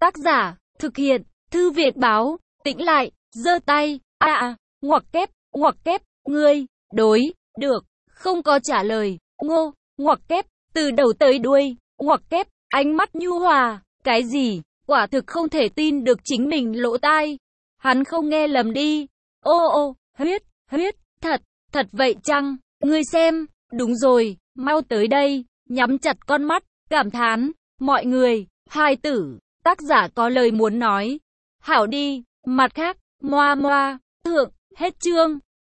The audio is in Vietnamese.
Tác giả, thực hiện, Thư viện báo, tĩnh lại, giơ tay, ngoặc kép, ngươi, đối, được, không có trả lời, ngô, ngoặc kép, từ đầu tới đuôi, ngoặc kép, ánh mắt nhu hòa, cái gì, quả thực không thể tin được chính mình lỗ tai. Hắn không nghe lầm đi, ô, huyết, thật vậy chăng, ngươi xem, đúng rồi, mau tới đây, nhắm chặt con mắt, cảm thán, mọi người, hài tử, tác giả có lời muốn nói. Hảo đi, mặt khác, thượng, hết chương.